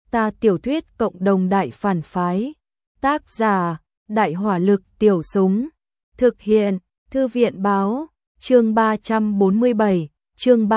Ta tiểu thuyết cộng đồng đại phản phái. Tác giả, Đại hỏa lực tiểu súng. Thực hiện, Thư viện báo, chương 347, chương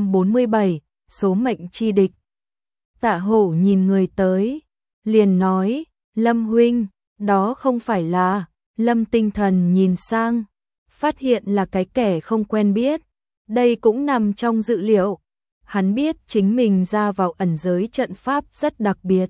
347, số mệnh chi địch. Tạ Hổ nhìn người tới, liền nói, Lâm huynh, đó không phải là. Lâm Tinh Thần nhìn sang, phát hiện là cái kẻ không quen biết. Đây cũng nằm trong dự liệu. Hắn biết chính mình ra vào ẩn giới trận pháp rất đặc biệt.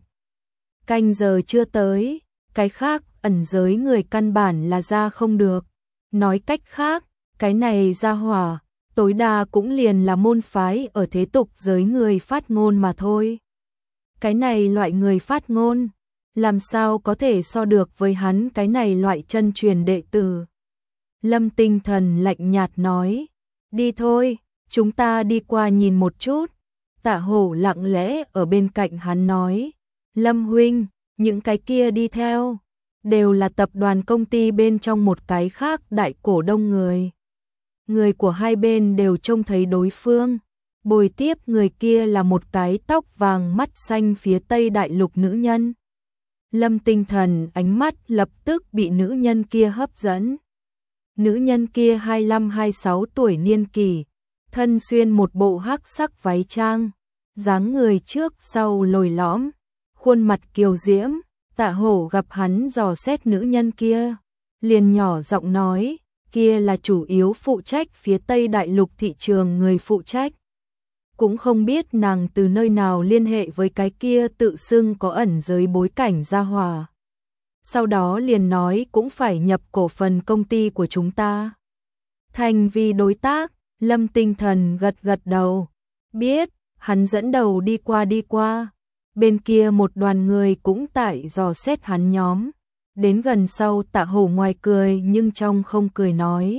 Canh giờ chưa tới, cái khác ẩn giới người căn bản là ra không được. Nói cách khác, cái này ra hỏa, tối đa cũng liền là môn phái ở thế tục giới người phát ngôn mà thôi. Cái này loại người phát ngôn, làm sao có thể so được với hắn cái này loại chân truyền đệ tử. Lâm Tinh Thần lạnh nhạt nói, đi thôi, chúng ta đi qua nhìn một chút. Tạ Hổ lặng lẽ ở bên cạnh hắn nói, Lâm huynh, những cái kia đi theo, đều là tập đoàn công ty bên trong một cái khác đại cổ đông người. Người của hai bên đều trông thấy đối phương. Bồi tiếp người kia là một cái tóc vàng mắt xanh phía Tây Đại Lục nữ nhân. Lâm Tinh Thần ánh mắt lập tức bị nữ nhân kia hấp dẫn. Nữ nhân kia 25-26 tuổi niên kỳ, thân xuyên một bộ hắc sắc váy trang, dáng người trước sau lồi lõm, khuôn mặt kiều diễm. Tạ Hổ gặp hắn dò xét nữ nhân kia, liền nhỏ giọng nói, kia là chủ yếu phụ trách phía Tây Đại Lục thị trường người phụ trách. Cũng không biết nàng từ nơi nào liên hệ với cái kia tự xưng có ẩn giới bối cảnh gia hỏa. Sau đó liền nói cũng phải nhập cổ phần công ty của chúng ta. Thành vì đối tác, Lâm Tinh Thần gật gật đầu. Biết, hắn dẫn đầu đi qua. Bên kia một đoàn người cũng tại dò xét hắn nhóm. Đến gần sau Tạ Hổ ngoài cười nhưng trong không cười nói.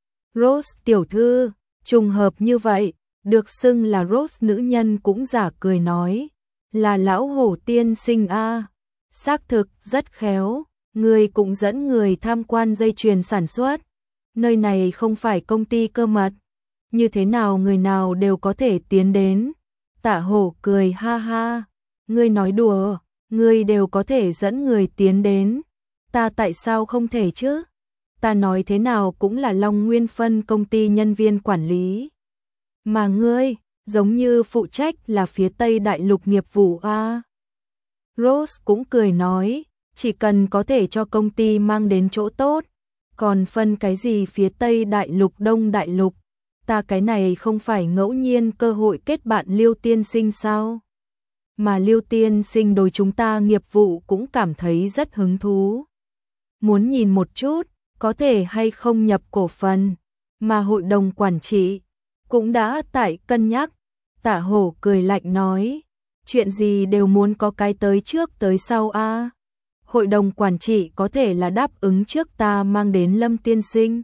Rose tiểu thư, trùng hợp như vậy. Được xưng là Rose nữ nhân cũng giả cười nói, là lão Hổ tiên sinh a, xác thực rất khéo, người cũng dẫn người tham quan dây chuyền sản xuất, nơi này không phải công ty cơ mật, như thế nào người nào đều có thể tiến đến. Tạ Hổ cười ha ha, ngươi nói đùa, ngươi đều có thể dẫn người tiến đến, ta tại sao không thể chứ? Ta nói thế nào cũng là Long Nguyên phân công ty nhân viên quản lý. Mà ngươi, giống như phụ trách là phía Tây Đại Lục nghiệp vụ a. Rose cũng cười nói, chỉ cần có thể cho công ty mang đến chỗ tốt, còn phân cái gì phía Tây Đại Lục Đông Đại Lục, ta cái này không phải ngẫu nhiên cơ hội kết bạn Liêu tiên sinh sao? Mà Liêu tiên sinh đối chúng ta nghiệp vụ cũng cảm thấy rất hứng thú. Muốn nhìn một chút, có thể hay không nhập cổ phần, mà hội đồng quản trị cũng đã tại cân nhắc. Tạ Hổ cười lạnh nói, chuyện gì đều muốn có cái tới trước tới sau a. Hội đồng quản trị có thể là đáp ứng trước ta mang đến Lâm tiên sinh,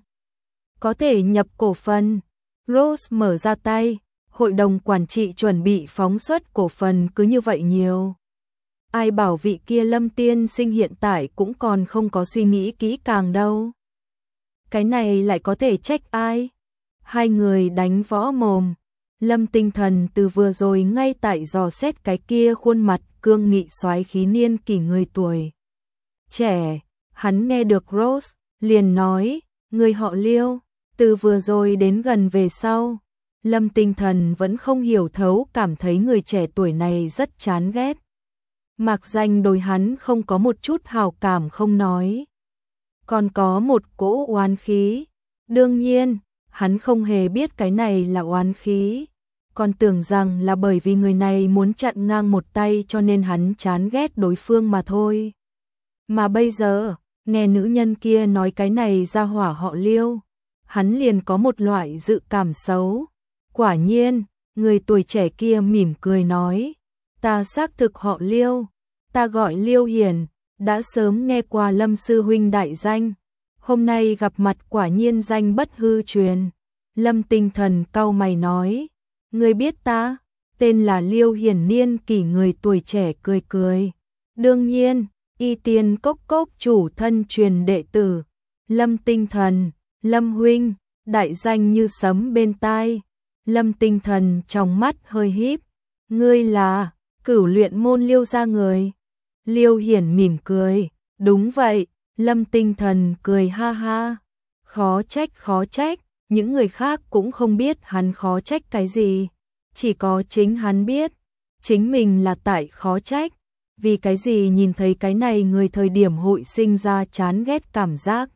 có thể nhập cổ phần. Rose mở ra tay, hội đồng quản trị chuẩn bị phóng xuất cổ phần cứ như vậy nhiều. Ai bảo vị kia Lâm tiên sinh hiện tại cũng còn không có suy nghĩ kỹ càng đâu. Cái này lại có thể trách ai? Hai người đánh võ mồm. Lâm Tinh Thần từ vừa rồi ngay tại dò xét cái kia khuôn mặt cương nghị soái khí niên kỷ người tuổi trẻ. Hắn nghe được Rose, liền nói, người họ Liêu. Từ vừa rồi đến gần về sau, Lâm Tinh Thần vẫn không hiểu thấu, cảm thấy người trẻ tuổi này rất chán ghét. Mạc danh đối hắn không có một chút hào cảm không nói, còn có một cỗ oán khí. Đương nhiên, hắn không hề biết cái này là oán khí, còn tưởng rằng là bởi vì người này muốn chặn ngang một tay cho nên hắn chán ghét đối phương mà thôi. Mà bây giờ, nghe nữ nhân kia nói cái này ra hỏa họ Liêu, hắn liền có một loại dự cảm xấu. Quả nhiên, người tuổi trẻ kia mỉm cười nói, ta xác thực họ Liêu, ta gọi Liêu Hiền, đã sớm nghe qua Lâm sư huynh đại danh. Hôm nay gặp mặt quả nhiên danh bất hư truyền. Lâm Tinh Thần cau mày nói, ngươi biết ta? Tên là Liêu Hiển niên kỷ người tuổi trẻ cười cười. Đương nhiên, Y Tiên Cốc Cốc chủ thân truyền đệ tử. Lâm Tinh Thần, Lâm huynh, đại danh như sấm bên tai. Lâm Tinh Thần trong mắt hơi híp. Ngươi là, Cửu Luyện môn Liêu gia người. Liêu Hiển mỉm cười, đúng vậy. Lâm Tinh Thần cười ha ha, khó trách, những người khác cũng không biết hắn khó trách cái gì, chỉ có chính hắn biết, chính mình là tại khó trách, vì cái gì nhìn thấy cái này người thời điểm hội sinh ra chán ghét cảm giác,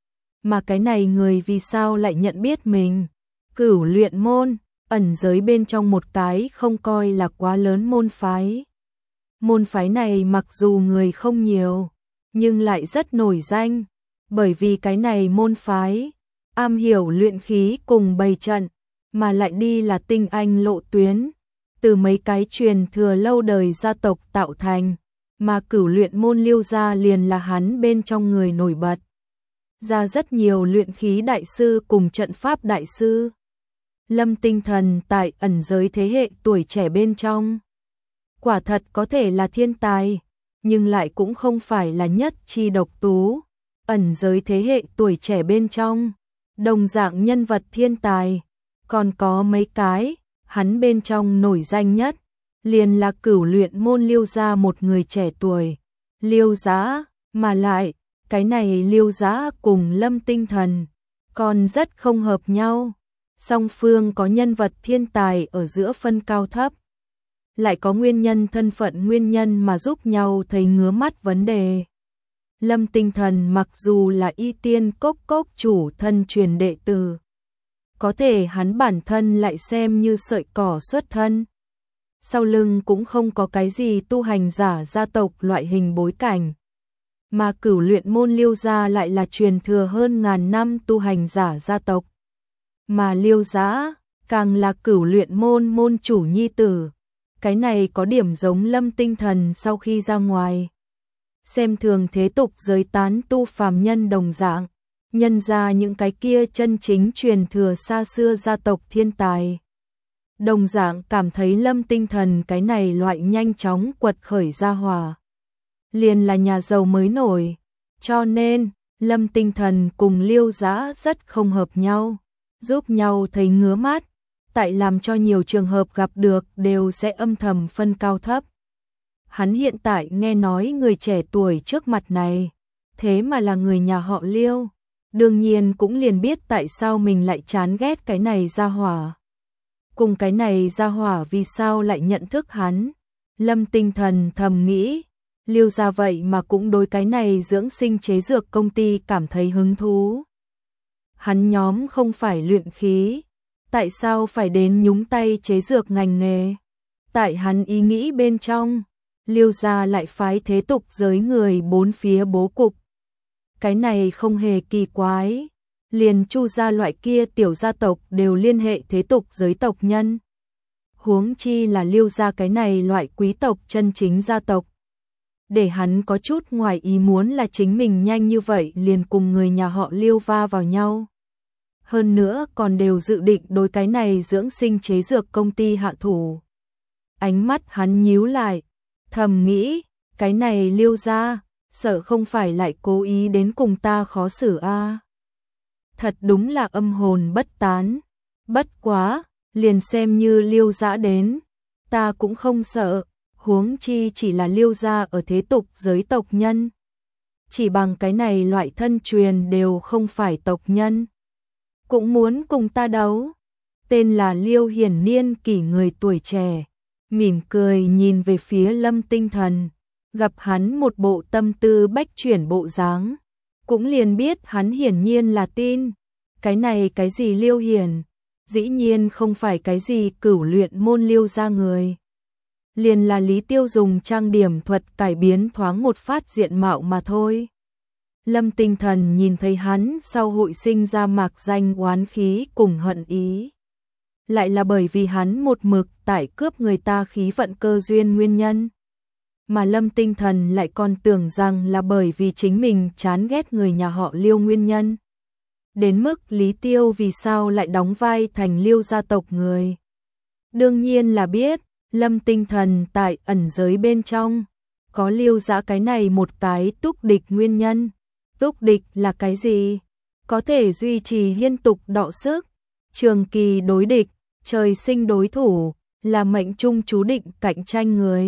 mà cái này người vì sao lại nhận biết mình. Cửu Luyện môn, ẩn giới bên trong một cái không coi là quá lớn môn phái. Môn phái này mặc dù người không nhiều, nhưng lại rất nổi danh, bởi vì cái này môn phái am hiểu luyện khí cùng bày trận, mà lại đi là tinh anh lộ tuyến, từ mấy cái truyền thừa lâu đời gia tộc tạo thành, mà Cửu Luyện môn Liêu gia liền là hắn bên trong người nổi bật. Ra rất nhiều luyện khí đại sư cùng trận pháp đại sư. Lâm Tinh Thần tại ẩn giới thế hệ tuổi trẻ bên trong, quả thật có thể là thiên tài, nhưng lại cũng không phải là nhất chi độc tú. Ẩn giới thế hệ tuổi trẻ bên trong, đồng dạng nhân vật thiên tài, còn có mấy cái, hắn bên trong nổi danh nhất, liền là Cửu Luyện môn Liêu gia một người trẻ tuổi, Liêu Giá, mà lại, cái này Liêu Giá cùng Lâm Tinh Thần, còn rất không hợp nhau. Song phương có nhân vật thiên tài ở giữa phân cao thấp, lại có nguyên nhân thân phận nguyên nhân mà giúp nhau thấy ngứa mắt vấn đề. Lâm Tinh Thần mặc dù là Y Tiên Cốc Cốc chủ thân truyền đệ tử, có thể hắn bản thân lại xem như sợi cỏ xuất thân. Sau lưng cũng không có cái gì tu hành giả gia tộc loại hình bối cảnh. Mà Cửu Luyện môn Liêu gia lại là truyền thừa hơn ngàn năm tu hành giả gia tộc. Mà Liêu Giá, càng là Cửu Luyện môn môn chủ nhi tử. Cái này có điểm giống Lâm Tinh Thần sau khi ra ngoài. Xem thường thế tục giới tán tu phàm nhân đồng dạng, nhân ra những cái kia chân chính truyền thừa xa xưa gia tộc thiên tài. Đồng dạng cảm thấy Lâm Tinh Thần cái này loại nhanh chóng quật khởi gia hỏa, liền là nhà giàu mới nổi, cho nên Lâm Tinh Thần cùng Liêu Giá rất không hợp nhau, giúp nhau thấy ngứa mắt, tại làm cho nhiều trường hợp gặp được đều sẽ âm thầm phân cao thấp. Hắn hiện tại nghe nói người trẻ tuổi trước mặt này, thế mà là người nhà họ Liêu, đương nhiên cũng liền biết tại sao mình lại chán ghét cái này gia hỏa. Cùng cái này gia hỏa vì sao lại nhận thức hắn. Lâm Tinh Thần thầm nghĩ, Liêu gia vậy mà cũng đối cái này dưỡng sinh chế dược công ty cảm thấy hứng thú. Hắn nhóm không phải luyện khí, tại sao phải đến nhúng tay chế dược ngành nghề? Tại hắn ý nghĩ bên trong, Liêu gia lại phái thế tục giới người bốn phía bố cục. Cái này không hề kỳ quái, liền Chu gia loại kia tiểu gia tộc đều liên hệ thế tục giới tộc nhân. Huống chi là Liêu gia cái này loại quý tộc chân chính gia tộc. Để hắn có chút ngoài ý muốn là chính mình nhanh như vậy liền cùng người nhà họ Liêu va vào nhau. Hơn nữa còn đều dự định đối cái này dưỡng sinh chế dược công ty hạ thủ. Ánh mắt hắn nhíu lại, thầm nghĩ, cái này Liêu gia, sợ không phải lại cố ý đến cùng ta khó xử a. Thật đúng là âm hồn bất tán. Bất quá, liền xem như Liêu gia đến, ta cũng không sợ, huống chi chỉ là Liêu gia ở thế tục giới tộc nhân. Chỉ bằng cái này loại thân truyền đều không phải tộc nhân, cũng muốn cùng ta đấu. Tên là Liêu Hiển niên kỷ người tuổi trẻ, mỉm cười nhìn về phía Lâm Tinh Thần, gặp hắn một bộ tâm tư bách chuyển bộ dáng, cũng liền biết hắn hiển nhiên là tin. Cái này cái gì Liêu Hiển, dĩ nhiên không phải cái gì Cửu Luyện môn Liêu gia người. Liền là Lý Tiêu dùng trang điểm thuật cải biến thoáng một phát diện mạo mà thôi. Lâm Tinh Thần nhìn thấy hắn sau hội sinh ra mạc danh oán khí cùng hận ý. Lại là bởi vì hắn một mực tại cướp người ta khí vận cơ duyên nguyên nhân. Mà Lâm Tinh Thần lại còn tưởng rằng là bởi vì chính mình chán ghét người nhà họ Liêu nguyên nhân. Đến mức Lý Tiêu vì sao lại đóng vai thành Liêu gia tộc người. Đương nhiên là biết, Lâm Tinh Thần tại ẩn giới bên trong, có Liêu gia cái này một cái túc địch nguyên nhân. Túc địch là cái gì? Có thể duy trì liên tục đọ sức, trường kỳ đối địch, trời sinh đối thủ, là mệnh trung chú định cạnh tranh người,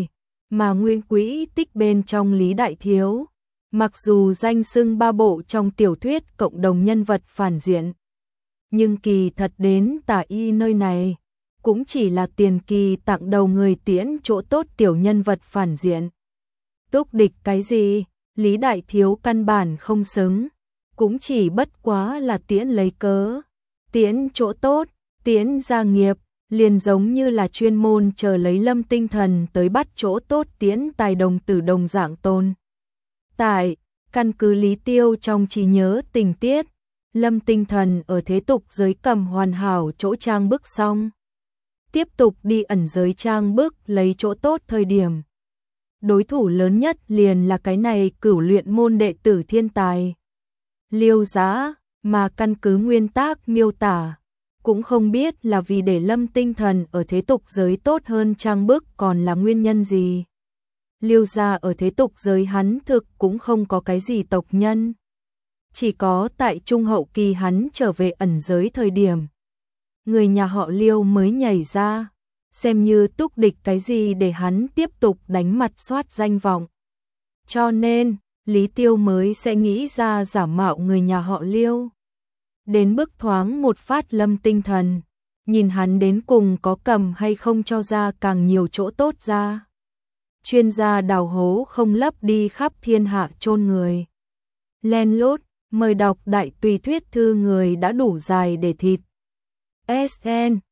mà nguyên quỹ tích bên trong Lý Đại Thiếu. Mặc dù danh xưng ba bộ trong tiểu thuyết cộng đồng nhân vật phản diện, nhưng kỳ thật đến Tả Y nơi này cũng chỉ là tiền kỳ tặng đầu người tiễn chỗ tốt tiểu nhân vật phản diện. Túc địch cái gì, Lý Đại Thiếu căn bản không xứng, cũng chỉ bất quá là tiễn lấy cớ, tiễn chỗ tốt, tiễn gia nghiệp, liền giống như là chuyên môn chờ lấy Lâm Tinh Thần tới bắt chỗ tốt tiễn tài đồng tử đồng dạng tồn. Tại, căn cứ Lý Tiêu trong trí nhớ tình tiết, Lâm Tinh Thần ở thế tục giới cầm hoàn hảo chỗ trang bức xong, tiếp tục đi ẩn giới trang bức lấy chỗ tốt thời điểm. Đối thủ lớn nhất liền là cái này cửu luyện môn đệ tử thiên tài Liêu Giá, mà căn cứ nguyên tác miêu tả, cũng không biết là vì để Lâm Tinh Thần ở thế tục giới tốt hơn trang bức còn là nguyên nhân gì. Liêu gia ở thế tục giới hắn thực cũng không có cái gì tộc nhân. Chỉ có tại trung hậu kỳ hắn trở về ẩn giới thời điểm, người nhà họ Liêu mới nhảy ra, xem như túc địch cái gì để hắn tiếp tục đánh mặt soát danh vọng. Cho nên, Lý Tiêu mới sẽ nghĩ ra giả mạo người nhà họ Liêu. Đến bức thoáng một phát Lâm Tinh Thần, nhìn hắn đến cùng có cầm hay không cho ra càng nhiều chỗ tốt ra. Chuyên gia đào hố không lấp đi khắp thiên hạ chôn người. Len lút, mời đọc đại tùy thuyết thư người đã đủ dài để thịt. SN